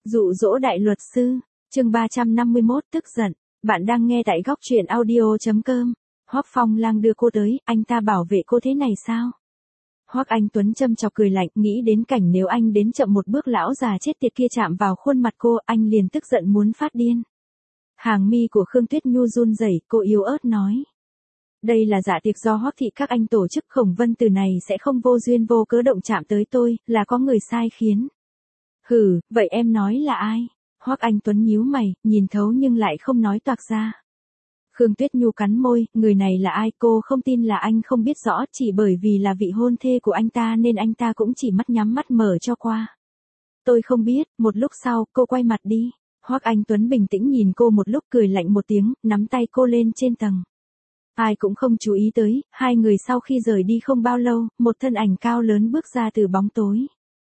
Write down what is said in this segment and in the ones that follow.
Dụ dỗ đại luật sư, chương 351 tức giận, bạn đang nghe tại góc truyện audio.com. Hoắc Phong Lang đưa cô tới, anh ta bảo vệ cô thế này sao? Hoắc Anh Tuấn châm chọc cười lạnh, nghĩ đến cảnh nếu anh đến chậm một bước lão già chết tiệt kia chạm vào khuôn mặt cô, anh liền tức giận muốn phát điên. Hàng mi của Khương Tuyết Nhu run rẩy, cô yếu ớt nói. Đây là dạ tiệc do Hoắc thị các anh tổ chức, Khổng Vân từ này sẽ không vô duyên vô cớ động chạm tới tôi, là có người sai khiến. Hừ, vậy em nói là ai? Hoắc Anh Tuấn nhíu mày, nhìn thấu nhưng lại không nói toạc ra. Khương Tuyết Nhu cắn môi, người này là ai, cô không tin là anh không biết rõ, chỉ bởi vì là vị hôn thê của anh ta nên anh ta cũng chỉ mắt nhắm mắt mở cho qua. Tôi không biết, một lúc sau, cô quay mặt đi. Hoắc Anh Tuấn bình tĩnh nhìn cô một lúc cười lạnh một tiếng, nắm tay cô lên trên tầng. Ai cũng không chú ý tới, hai người sau khi rời đi không bao lâu, một thân ảnh cao lớn bước ra từ bóng tối.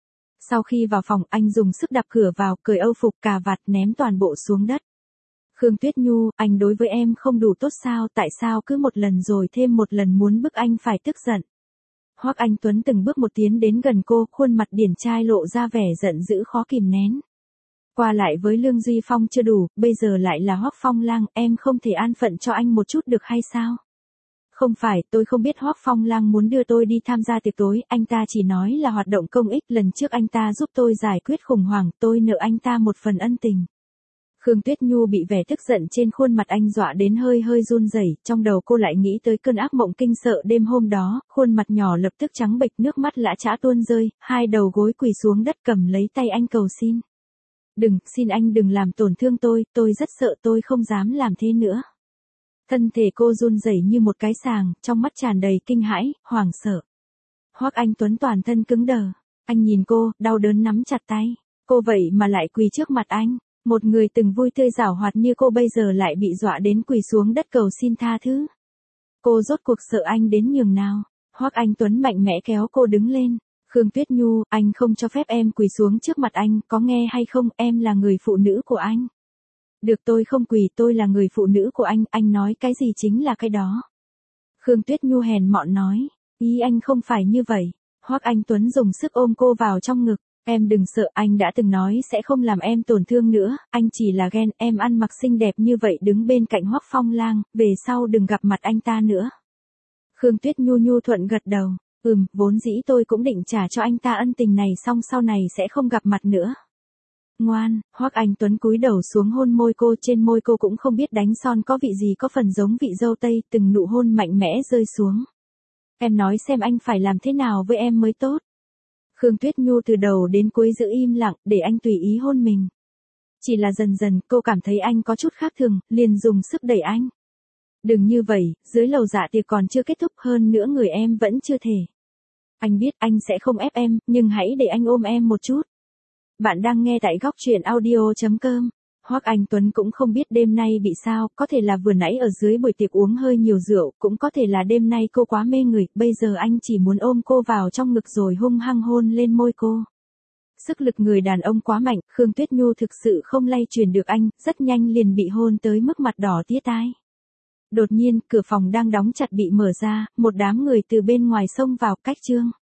Sau khi vào phòng, anh dùng sức đạp cửa vào, cởi âu phục cà vạt ném toàn bộ xuống đất. Khương Tuyết Nhu, anh đối với em không đủ tốt sao, tại sao cứ một lần rồi thêm một lần muốn bức anh phải tức giận. Hoắc Anh Tuấn từng bước một tiến đến gần cô, khuôn mặt điển trai lộ ra vẻ giận dữ khó kìm nén. Qua lại với Lương Duy Phong chưa đủ, bây giờ lại là Hoắc Phong Lang, em không thể an phận cho anh một chút được hay sao? Không phải, tôi không biết Hoắc Phong Lang muốn đưa tôi đi tham gia tiệc tối, anh ta chỉ nói là hoạt động công ích, lần trước anh ta giúp tôi giải quyết khủng hoảng, tôi nợ anh ta một phần ân tình. Khương Tuyết Nhu bị vẻ tức giận trên khuôn mặt anh dọa đến hơi run rẩy, trong đầu cô lại nghĩ tới cơn ác mộng kinh sợ đêm hôm đó, khuôn mặt nhỏ lập tức trắng bệch, nước mắt lã chã tuôn rơi, hai đầu gối quỳ xuống đất cầm lấy tay anh cầu xin. Đừng, xin anh đừng làm tổn thương tôi rất sợ, tôi không dám làm thế nữa. Thân thể cô run rẩy như một cái sàng, trong mắt tràn đầy kinh hãi, hoảng sợ. Hoắc Anh Tuấn toàn thân cứng đờ, anh nhìn cô, đau đớn nắm chặt tay, cô vậy mà lại quỳ trước mặt anh, một người từng vui tươi giảo hoạt như cô bây giờ lại bị dọa đến quỳ xuống đất cầu xin tha thứ. Cô rốt cuộc sợ anh đến nhường nào? Hoắc Anh Tuấn mạnh mẽ kéo cô đứng lên. Khương Tuyết Nhu, anh không cho phép em quỳ xuống trước mặt anh, có nghe hay không, em là người phụ nữ của anh. Được, tôi không quỳ, tôi là người phụ nữ của anh nói cái gì chính là cái đó. Khương Tuyết Nhu hèn mọn nói, ý anh không phải như vậy. Hoắc Anh Tuấn dùng sức ôm cô vào trong ngực, em đừng sợ, anh đã từng nói sẽ không làm em tổn thương nữa, anh chỉ là ghen, em ăn mặc xinh đẹp như vậy đứng bên cạnh Hoắc Phong Lang, về sau đừng gặp mặt anh ta nữa. Khương Tuyết Nhu nhu thuận gật đầu, vốn dĩ tôi cũng định trả cho anh ta ân tình này xong sau này sẽ không gặp mặt nữa. Ngoan, Hoắc Anh Tuấn cúi đầu xuống hôn môi cô, trên môi cô cũng không biết đánh son có vị gì, có phần giống vị dâu tây, từng nụ hôn mạnh mẽ rơi xuống. Em nói xem anh phải làm thế nào với em mới tốt. Khương Tuyết Nhu từ đầu đến cuối giữ im lặng, để anh tùy ý hôn mình. Chỉ là dần dần, cô cảm thấy anh có chút khác thường, liền dùng sức đẩy anh. Đừng như vậy, dưới lầu dạ tiệc còn chưa kết thúc, hơn nữa người em vẫn chưa thể. Anh biết anh sẽ không ép em, nhưng hãy để anh ôm em một chút. Bạn đang nghe tại góc truyện audio.com. Hoắc Anh Tuấn cũng không biết đêm nay bị sao, có thể là vừa nãy ở dưới buổi tiệc uống hơi nhiều rượu, cũng có thể là đêm nay cô quá mê người, bây giờ anh chỉ muốn ôm cô vào trong ngực rồi hung hăng hôn lên môi cô. Sức lực người đàn ông quá mạnh, Khương Tuyết Nhu thực sự không lay truyền được anh, rất nhanh liền bị hôn tới mức mặt đỏ tía tai. Đột nhiên, cửa phòng đang đóng chặt bị mở ra, một đám người từ bên ngoài xông vào, Cách Trương.